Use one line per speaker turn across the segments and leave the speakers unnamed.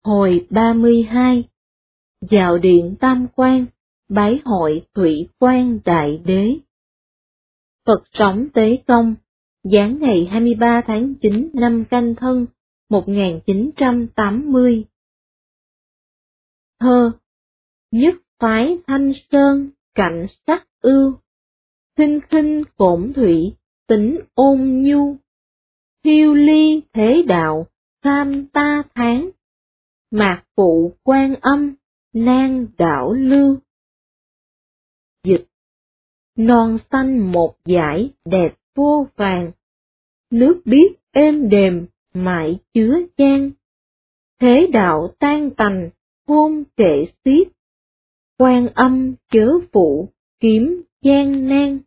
Hồi 32. Dạo điện Tam Quan, bái hội Thủy Quan Đại Đế. Phật sống Tế Công, giáng ngày 23 tháng 9 năm Canh Thân, 1980. Thơ. Nhất phái Thanh Sơn, cảnh sắc ưu, khinh khinh cổn thủy, tính ôn nhu. Thiêu ly thế đạo, tham ta tháng, mạc phụ Quan Âm, nan đảo lưu. Dịch. Non xanh một dải đẹp vô vàng, nước biếc êm đềm mãi chứa chan. Thế đạo tan tành hôn trệ xiết, Quan Âm chớ phụ kiếm gian nan.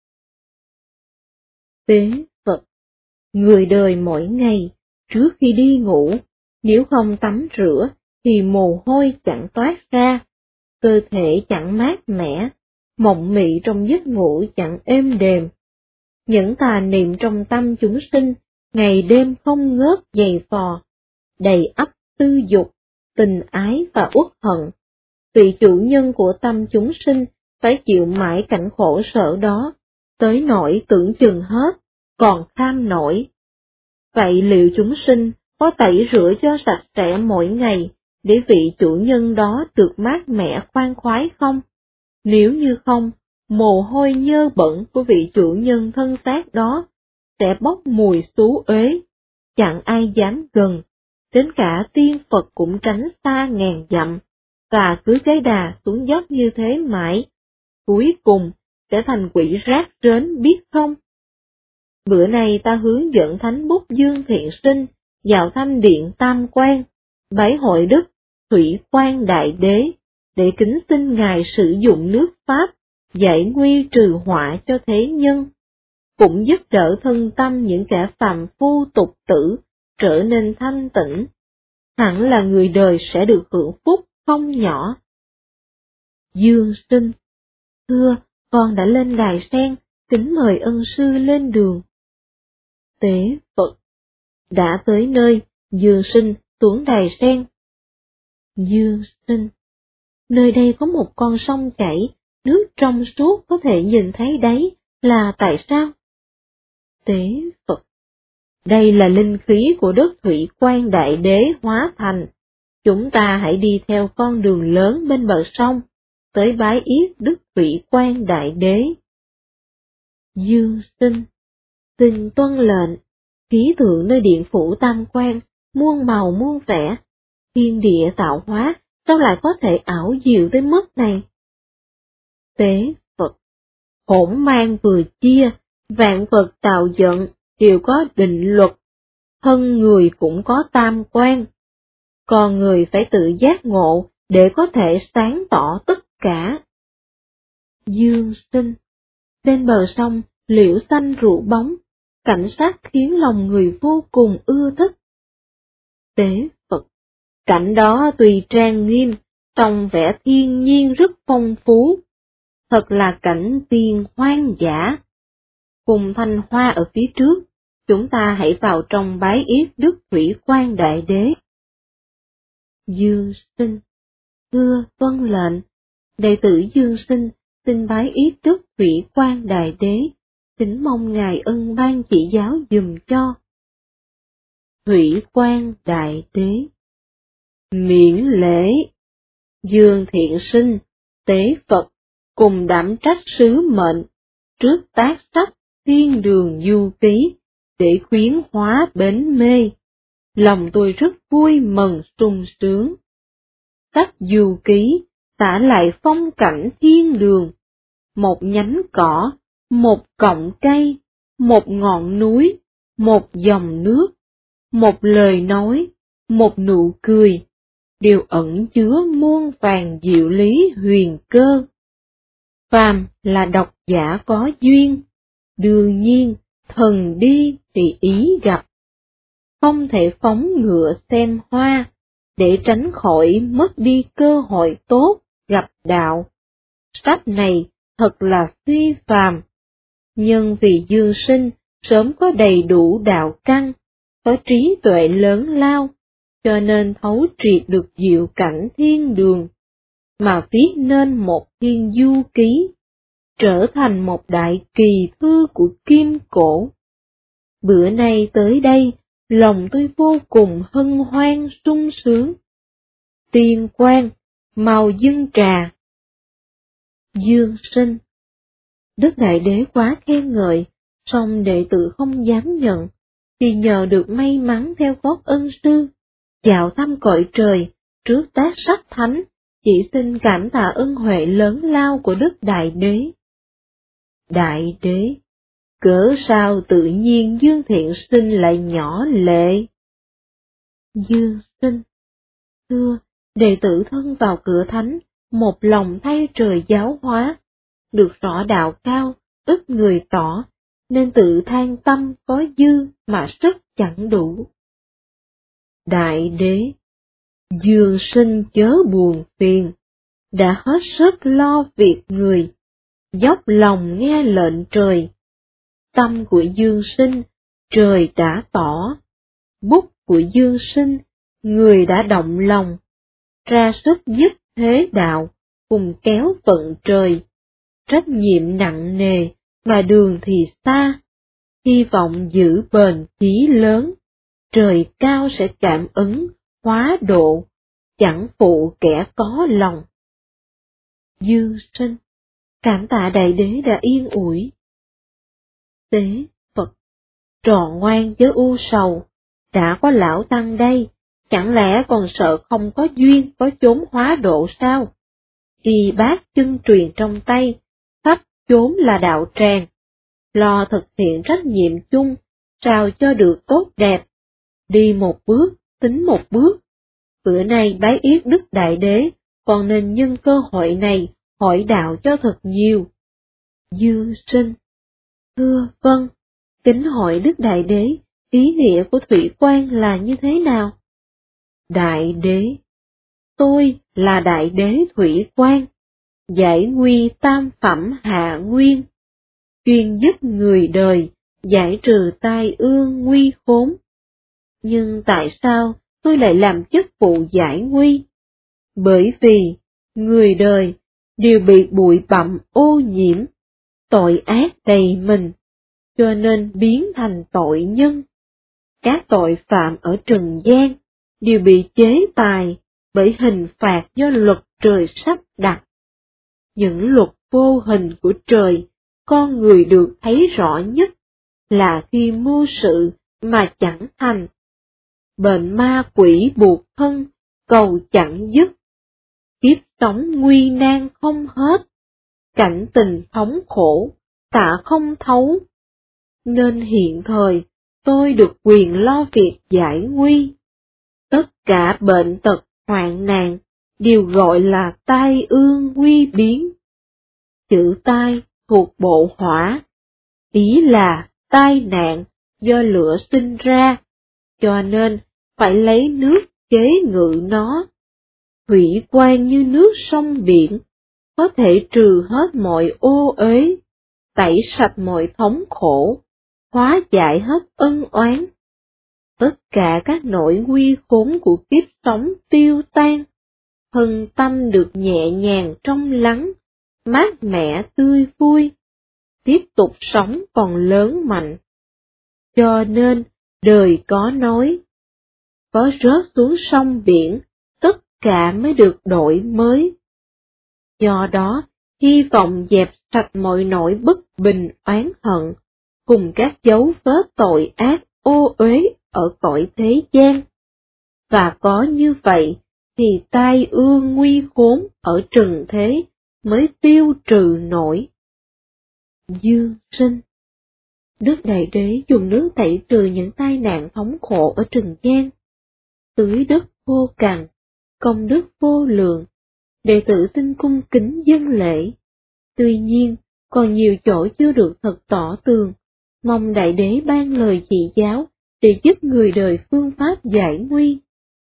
Tế Phật. Người đời mỗi ngày, trước khi đi ngủ, nếu không tắm rửa thì mồ hôi chẳng toát ra, cơ thể chẳng mát mẻ, mộng mị trong giấc ngủ chẳng êm đềm. Những tà niệm trong tâm chúng sinh, ngày đêm không ngớt dày vò, đầy ắp tư dục, tình ái và uất hận. Vị chủ nhân của tâm chúng sinh phải chịu mãi cảnh khổ sở đó, tới nỗi tưởng chừng hết, còn kham nổi. Vậy liệu chúng sinh có tẩy rửa cho sạch sẽ mỗi ngày, để vị chủ nhân đó được mát mẻ khoan khoái không? Nếu như không, mồ hôi nhơ bẩn của vị chủ nhân thân xác đó sẽ bốc mùi xú uế, chẳng ai dám gần, đến cả tiên Phật cũng tránh xa ngàn dặm, và cứ cái đà xuống dốc như thế mãi, cuối cùng sẽ thành quỷ rác rến biết không? Bữa nay ta hướng dẫn Thánh Bút Dương Thiện Sinh vào Thanh Điện Tam Quan, bái hội Đức Thủy Quan Đại Đế, để kính xin Ngài sử dụng nước Pháp, giải nguy trừ họa cho thế nhân, cũng giúp đỡ thân tâm những kẻ phàm phu tục tử trở nên thanh tịnh. Hẳn là người đời sẽ được hưởng phúc không nhỏ. Dương Sinh. Thưa, con đã lên đài sen, kính mời ân sư lên đường. Tế Phật. Đã tới nơi, Dương Sinh xuống đài sen. Dương Sinh. Nơi đây có một con sông chảy, nước trong suốt có thể nhìn thấy đáy, là tại sao? Tế Phật. Đây là linh khí của đất Thủy Quan Đại Đế hóa thành. Chúng ta hãy đi theo con đường lớn bên bờ sông, tới bái yết Đức Thủy Quan Đại Đế. Dương Sinh. Xin tuân lệnh. Khí tượng nơi điện phủ Tam Quan, muôn màu muôn vẻ, thiên địa tạo hóa, sao lại có thể ảo diệu tới mức này? Tế Phật. Hỗn mang vừa chia, vạn vật tạo dựng, đều có định luật. Thân người cũng có tam quan. Con người phải tự giác ngộ, để có thể sáng tỏ tất cả. Dương Sinh. Bên bờ sông, liễu xanh rủ bóng, cảnh sắc khiến lòng người vô cùng ưa thích. Tế Phật. Cảnh đó tuy trang nghiêm, song vẻ thiên nhiên rất phong phú. Thật là cảnh tiên hoang dã. Cùng thanh hoa ở phía trước, chúng ta hãy vào trong bái yết Đức Thủy Quan Đại Đế. Dương Sinh. Thưa tuân lệnh. Đệ tử Dương Sinh xin bái yết Đức Thủy Quan Đại Đế, kính mong Ngài ân ban chỉ giáo dùm cho. Thủy Quan Đại Đế. Miễn lễ. Dương Thiện Sinh, Tế Phật, cùng đảm trách sứ mệnh, trước tác sách Thiên Đường Du Ký, để khuyến hóa bến mê. Lòng tôi rất vui mừng sung sướng. Sách Du Ký tả lại phong cảnh thiên đường, một nhánh cỏ, một cọng cây, một ngọn núi, một dòng nước, một lời nói, một nụ cười, đều ẩn chứa muôn vàn diệu lý huyền cơ. Phàm là độc giả có duyên, đương nhiên thần đi thì ý gặp. Không thể phóng ngựa xem hoa, để tránh khỏi mất đi cơ hội tốt gặp đạo. Sách này thật là phi phàm. Nhưng vì Dương Sinh sớm có đầy đủ đạo căn, có trí tuệ lớn lao, cho nên thấu triệt được diệu cảnh thiên đường, mà viết nên một thiên du ký, trở thành một đại kỳ thư của Kim Cổ. Bữa nay tới đây, lòng tôi vô cùng hân hoan sung sướng. Tiên quan, mau dâng trà. Dương Sinh. Đức Đại Đế quá khen ngợi, song đệ tử không dám nhận, thì nhờ được may mắn theo gót ân sư, dạo thăm cõi trời, trước tác sách thánh, chỉ xin cảm tạ ân huệ lớn lao của Đức Đại Đế. Đại Đế, cớ sao tự nhiên Dương Thiện Sinh lại nhỏ lệ? Dương Sinh, thưa, đệ tử thân vào cửa thánh, một lòng thay trời giáo hóa, được rõ đạo cao, ít người tỏ, nên tự than tâm có dư mà sức chẳng đủ. Đại Đế, Dương Sinh chớ buồn phiền, đã hết sức lo việc người, dốc lòng nghe lệnh trời. Tâm của Dương Sinh, trời đã tỏ, bút của Dương Sinh, người đã động lòng, ra sức giúp thế đạo, cùng kéo vận trời. Trách nhiệm nặng nề, mà đường thì xa, hy vọng giữ bền chí lớn, trời cao sẽ cảm ứng, hóa độ, chẳng phụ kẻ có lòng. Dương Sinh, cảm tạ Đại Đế đã yên ủi. Tế Phật, trò ngoan chớ u sầu, đã có lão tăng đây, chẳng lẽ còn sợ không có duyên có chốn hóa độ sao? Y bát chân truyền trong tay, khắp chốn là đạo tràng, lo thực hiện trách nhiệm chung, sao cho được tốt đẹp. Đi một bước, tính một bước. Bữa nay bái yết Đức Đại Đế, còn nên nhân cơ hội này hỏi đạo cho thật nhiều. Dương Sinh, thưa vâng, kính hỏi Đức Đại Đế, ý nghĩa của thủy quan là như thế nào? Đại Đế, tôi là Đại Đế Thủy Quan, giải nguy tam phẩm hạ nguyên, chuyên giúp người đời, giải trừ tai ương nguy khốn. Nhưng tại sao tôi lại làm chức vụ giải nguy? Bởi vì, người đời đều bị bụi bặm ô nhiễm, tội ác đầy mình, cho nên biến thành tội nhân. Các tội phạm ở trần gian đều bị chế tài bởi hình phạt do luật trời sắp đặt. Những luật vô hình của trời, con người được thấy rõ nhất là khi mưu sự mà chẳng thành. Bệnh ma quỷ buộc thân, cầu chẳng dứt. Kiếp sống nguy nan không hết, cảnh tình thống khổ, tạ không thấu. Nên hiện thời, tôi được quyền lo việc giải nguy. Tất cả bệnh tật, hoạn nạn, đều gọi là tai ương nguy biến. Chữ tai thuộc bộ hỏa, ý là tai nạn do lửa sinh ra, cho nên phải lấy nước chế ngự nó. Thủy quan như nước sông biển, có thể trừ hết mọi ô uế, tẩy sạch mọi thống khổ, hóa giải hết ân oán. Tất cả các nỗi nguy khốn của kiếp sống tiêu tan, thân tâm được nhẹ nhàng trong lắng, mát mẻ tươi vui, tiếp tục sống còn lớn mạnh. Cho nên, đời có nói, có rớt xuống sông biển, tất cả mới được đổi mới. Do đó, hy vọng dẹp sạch mọi nỗi bất bình oán hận, cùng các dấu vết tội ác ô uế ở cõi thế gian. Và có như vậy, thì tai ương nguy khốn ở trần thế mới tiêu trừ nổi. Dương Sinh, Đức Đại Đế dùng nước tẩy trừ những tai nạn thống khổ ở trần gian, tưới đất vô cằn, công đức vô lượng, đệ tử xin cung kính dâng lễ. Tuy nhiên, còn nhiều chỗ chưa được thật tỏ tường, mong Đại Đế ban lời chỉ giáo để giúp người đời phương pháp giải nguy.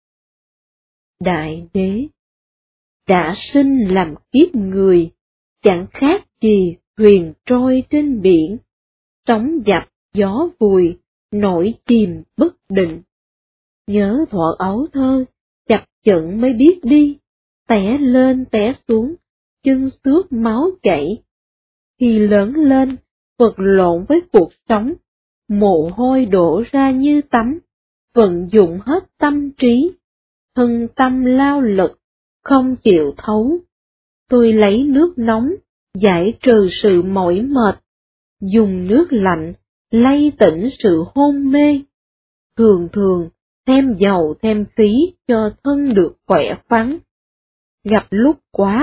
Đại Đế, đã sinh làm kiếp người, chẳng khác gì thuyền trôi trên biển, sóng dập gió vùi, nổi chìm bất định. nhớ thuở ấu thơ, chập chững mới biết đi, té lên té xuống, chân xước máu chảy. Khi lớn lên, vật lộn với cuộc sống, mồ hôi đổ ra như tắm, vận dụng hết tâm trí, thân tâm lao lực, không chịu thấu. Tôi lấy nước nóng, giải trừ sự mỏi mệt, dùng nước lạnh, lay tỉnh sự hôn mê. Thường thường, thêm dầu thêm khí cho thân được khỏe khoắn. Gặp lúc quá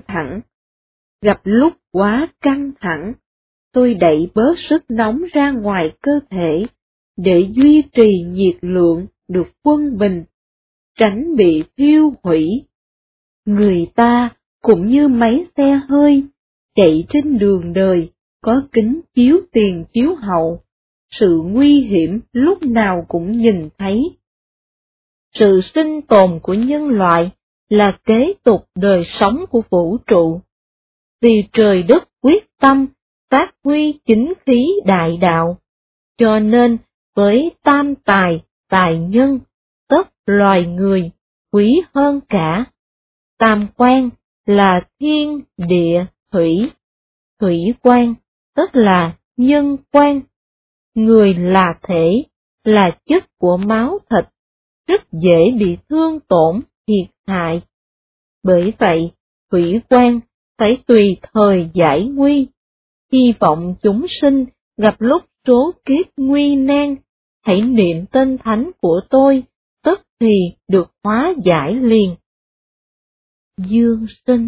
căng thẳng, tôi đẩy bớt sức nóng ra ngoài cơ thể, để duy trì nhiệt lượng được quân bình, tránh bị thiêu hủy. Người ta cũng như máy xe hơi, chạy trên đường đời, có kính chiếu tiền chiếu hậu, sự nguy hiểm lúc nào cũng nhìn thấy. Sự sinh tồn của nhân loại là kế tục đời sống của vũ trụ. Vì trời đất quyết tâm phát huy chính khí đại đạo, cho nên với tam tài, tài nhân, tất loài người quý hơn cả. Tam quan là thiên, địa, thủy. Thủy quan tức là nhân quan. Người là thể, là chất của máu thịt, rất dễ bị thương tổn, thiệt hại. Bởi vậy, thủy quan phải tùy thời giải nguy. Hy vọng chúng sinh gặp lúc số kiếp nguy nan, hãy niệm tên thánh của tôi, tức thì được hóa giải liền. Dương sinh.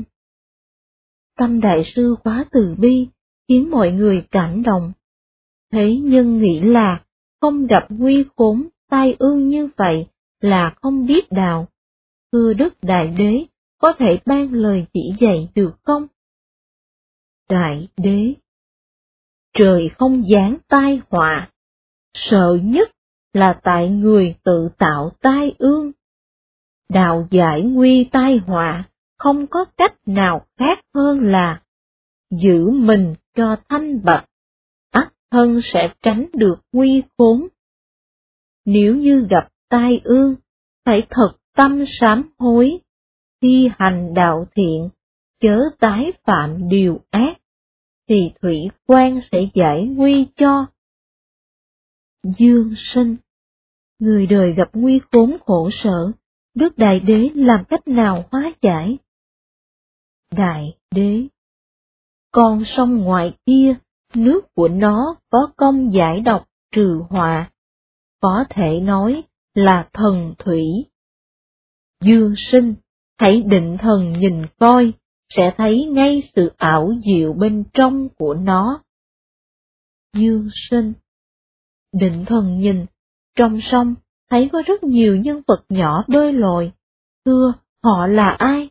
Tâm đại sư quá từ bi, khiến mọi người cảm động. Thế nhân nghĩ là không gặp nguy khốn, tai ương như vậy là không biết đạo. Thưa Đức Đại Đế, có thể ban lời chỉ dạy được không? Đại Đế, trời không giáng tai họa, sợ nhất là tại người tự tạo tai ương. Đạo giải nguy tai họa không có cách nào khác hơn là giữ mình cho thanh bạch, ắt thân sẽ tránh được nguy khốn. Nếu như gặp tai ương, phải thật tâm sám hối, thi hành đạo thiện, chớ tái phạm điều ác, thì thủy quan sẽ giải nguy cho. Dương sinh, người đời gặp nguy khốn khổ sở, Đức Đại Đế làm cách nào hóa giải? Đại Đế, con sông ngoài kia, nước của nó có công giải độc trừ họa, có thể nói là thần thủy. Dương sinh, hãy định thần nhìn coi, sẽ thấy ngay sự ảo diệu bên trong của nó. Dương sinh, định thần nhìn, trong sông thấy có rất nhiều nhân vật nhỏ bơi lội, thưa họ là ai?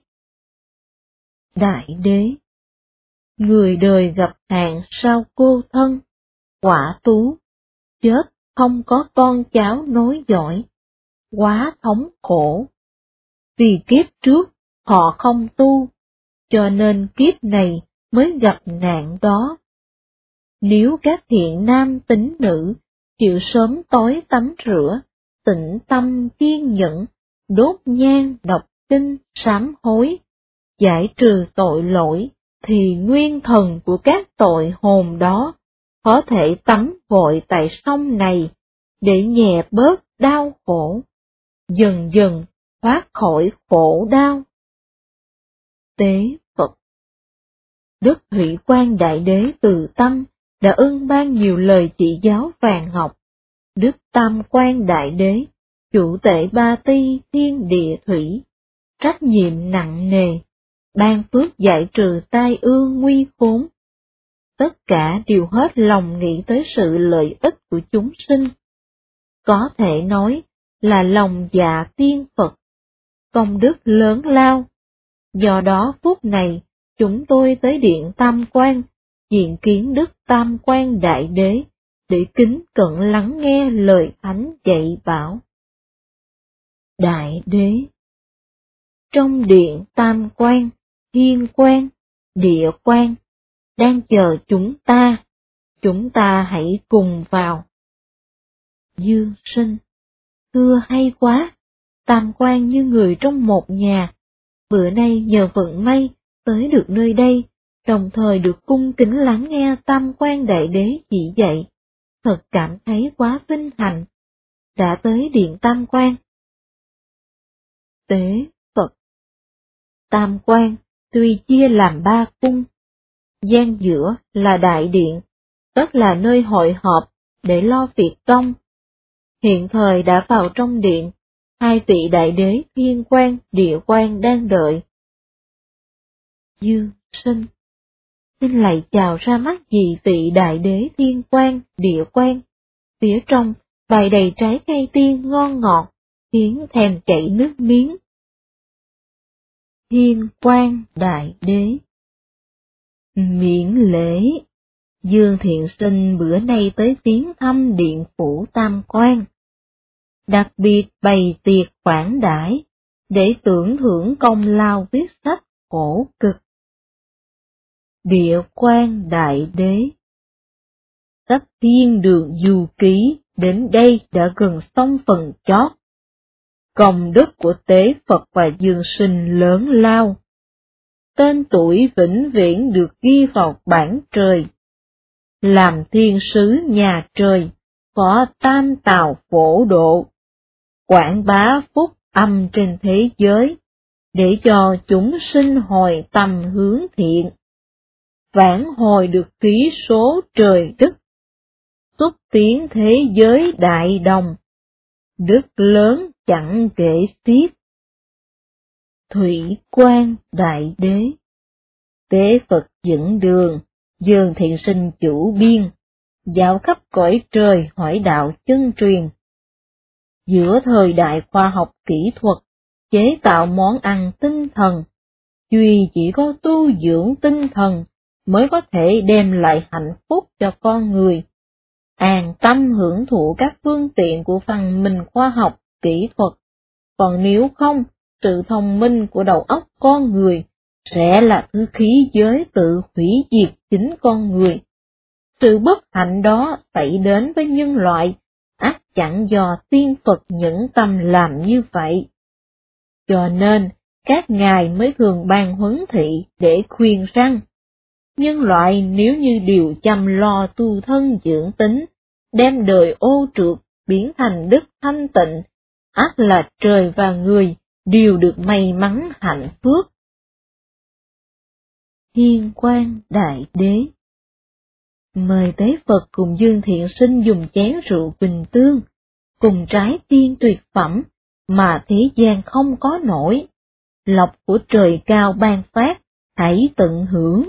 Đại Đế, người đời gặp hạn sao cô thân, quả tú, chết không có con cháu nối dõi, quá thống khổ. Vì kiếp trước họ không tu, cho nên kiếp này mới gặp nạn đó. Nếu các thiện nam tín nữ chịu sớm tối tắm rửa, tịnh tâm kiên nhẫn, đốt nhang đọc kinh sám hối, giải trừ tội lỗi, thì nguyên thần của các tội hồn đó có thể tắm vội tại sông này để nhẹ bớt đau khổ, dần dần thoát khỏi khổ đau. Tế Phật. Đức Thủy Quan Đại Đế từ tâm đã ưng ban nhiều lời chỉ giáo vàng ngọc. Đức Tam Quan Đại Đế, chủ tể ba ti thiên địa thủy, trách nhiệm nặng nề, ban phước giải trừ tai ương nguy khốn. Tất cả đều hết lòng nghĩ tới sự lợi ích của chúng sinh. Có thể nói là lòng dạ tiên Phật, công đức lớn lao. Do đó phút này, chúng tôi tới Điện Tam Quan, diện kiến Đức Tam Quan Đại Đế, để kính cẩn lắng nghe lời Thánh dạy bảo. Đại Đế, trong Điện Tam Quan, Thiên Quan, Địa Quan, đang chờ chúng ta hãy cùng vào. Dương sinh, xưa hay quá, tam quan như người trong một nhà. Bữa nay nhờ vận may tới được nơi đây, đồng thời được cung kính lắng nghe tam quan đại đế chỉ dạy, thật cảm thấy quá vinh hạnh. Đã tới điện tam quan. Tế Phật. Tam quan tuy chia làm 3 cung, gian giữa là đại điện, tức là nơi hội họp để lo việc công. Hiện thời đã vào trong điện, 2 vị đại đế thiên quan, địa quan đang đợi. Dương Sinh, xin lạy chào ra mắt dị vị đại đế thiên quan, địa quan. Phía trong bày đầy trái cây tiên ngon ngọt, khiến thèm chảy nước miếng. Thiên quan đại đế. Miễn lễ, Dương Thiện Sinh bữa nay tới viếng thăm điện phủ tam quan. Đặc biệt bày tiệc khoản đãi, để tưởng thưởng công lao viết sách khổ cực. Địa quan đại đế. Sách thiên đường du ký đến đây đã gần xong phần chót. Công đức của Tế Phật và Dương Sinh lớn lao. Tên tuổi vĩnh viễn được ghi vào bảng trời. Làm thiên sứ nhà trời, có tam tào phổ độ. Quảng bá phúc âm trên thế giới, để cho chúng sinh hồi tâm hướng thiện. Vãn hồi được ký số trời đất, xúc tiến thế giới đại đồng, đức lớn chẳng kể xiết. Thủy quan đại đế. Tế Phật dẫn đường, Dương Thiện Sinh chủ biên, dạo khắp cõi trời hỏi đạo chân truyền. Giữa thời đại khoa học kỹ thuật, chế tạo món ăn tinh thần, duy chỉ có tu dưỡng tinh thần mới có thể đem lại hạnh phúc cho con người. An tâm hưởng thụ các phương tiện của văn minh khoa học kỹ thuật, còn nếu không, sự thông minh của đầu óc con người sẽ là thứ khí giới tự hủy diệt chính con người. Sự bất hạnh đó xảy đến với nhân loại, ắt chẳng do tiên Phật nhẫn tâm làm như vậy. Cho nên, các ngài mới thường ban huấn thị để khuyên rằng, nhân loại nếu như đều chăm lo tu thân dưỡng tính, đem đời ô trượt biến thành đức thanh tịnh, ắt là trời và người đều được may mắn hạnh phúc. Thiên quan đại đế. Mời Tế Phật cùng Dương Thiện Sinh dùng chén rượu bình tương, cùng trái tiên tuyệt phẩm mà thế gian không có nổi. Lộc của trời cao ban phát, hãy tận hưởng.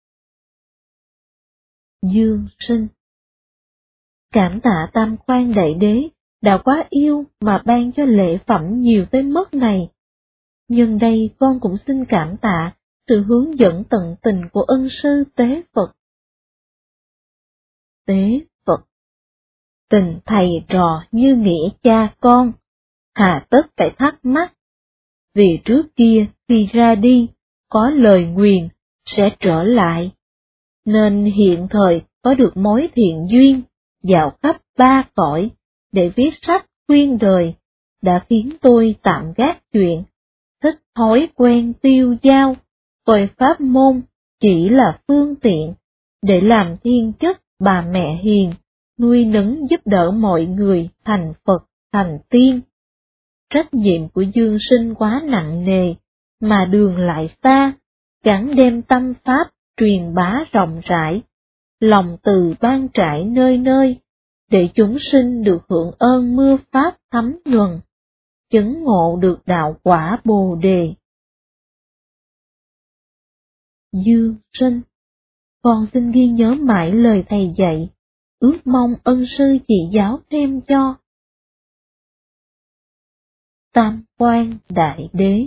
Dương Sinh. Cảm tạ tam quan đại đế đã quá yêu mà ban cho lễ phẩm nhiều tới mức này. Nhân đây con cũng xin cảm tạ sự hướng dẫn tận tình của ân sư Tế Phật. Tế Phật. Tình thầy trò như nghĩa cha con, hà tất phải thắc mắc. Vì trước kia khi ra đi, có lời nguyền, sẽ trở lại. Nên hiện thời có được mối thiện duyên, dạo khắp 3 cõi, để viết sách khuyên đời, đã khiến tôi tạm gác chuyện, thích thói quen tiêu dao, coi pháp môn chỉ là phương tiện, để làm thiên chất bà mẹ hiền, nuôi nấng giúp đỡ mọi người thành Phật, thành tiên. Trách nhiệm của Dương Sinh quá nặng nề, mà đường lại xa, gắng đem tâm pháp truyền bá rộng rãi, lòng từ ban trải nơi nơi, để chúng sinh được hưởng ơn mưa pháp thấm nhuần, chứng ngộ được đạo quả Bồ Đề. Dương Sinh, con xin ghi nhớ mãi lời thầy dạy, ước mong ân sư chỉ giáo thêm cho. Tam quan đại đế.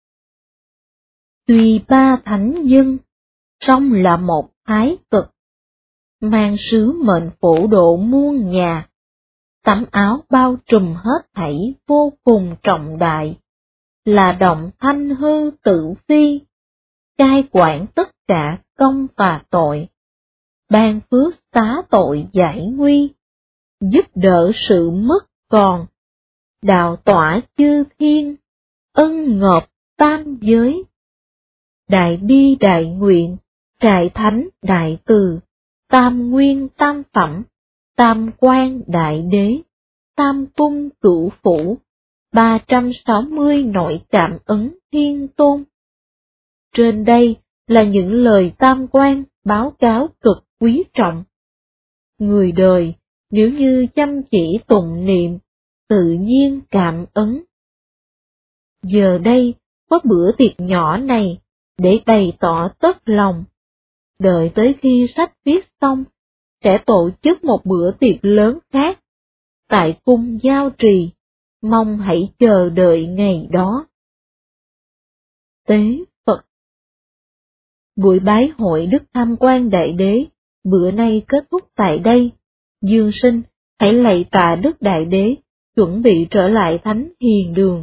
Tuy 3 thánh nhân, song là một thái cực, mang sứ mệnh phổ độ muôn nhà, tấm áo bao trùm hết thảy vô cùng trọng đại, là động thanh hư tự phi, cai quản tất cả công và tội, ban phước xá tội giải nguy, giúp đỡ sự mất còn, đạo tỏa chư thiên, ân ngợp tam giới. Đại bi đại nguyện, trại thánh đại từ, tam nguyên tam phẩm, tam quan đại đế, tam tung cửu phủ, 360 nội cảm ứng thiên tôn. Trên đây là những lời tam quan báo cáo cực quý trọng. Người đời nếu như chăm chỉ tụng niệm, tự nhiên cảm ứng. Giờ đây có bữa tiệc nhỏ này để bày tỏ tất lòng. Đợi tới khi sách viết xong, sẽ tổ chức một bữa tiệc lớn khác tại cung Giao Trì, mong hãy chờ đợi ngày đó. Tế Phật. Buổi bái hội Đức Tham Quan Đại Đế bữa nay kết thúc tại đây. Dương Sinh hãy lạy tạ Đức Đại Đế, chuẩn bị trở lại Thánh Hiền Đường.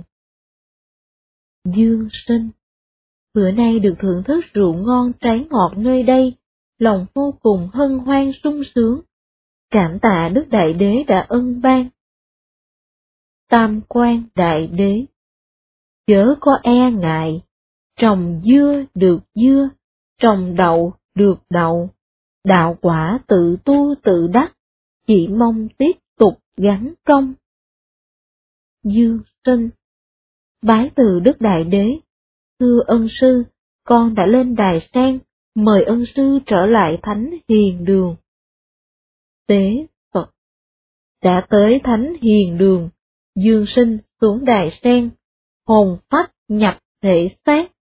Dương Sinh, bữa nay được thưởng thức rượu ngon trái ngọt nơi đây, lòng vô cùng hân hoan sung sướng. Cảm tạ Đức Đại Đế đã ân ban. Tam Quan Đại Đế, chớ có e ngại, trồng dưa được dưa, trồng đậu được đậu, đạo quả tự tu tự đắc, chỉ mong tiếp tục gắn công. Dương Sinh, bái từ Đức Đại Đế, thưa ân sư, con đã lên đài sen, mời ân sư trở lại Thánh Hiền Đường. Tế Phật. Đã tới Thánh Hiền Đường, Dương Sinh xuống đài sen, hồn phách nhập thể xác,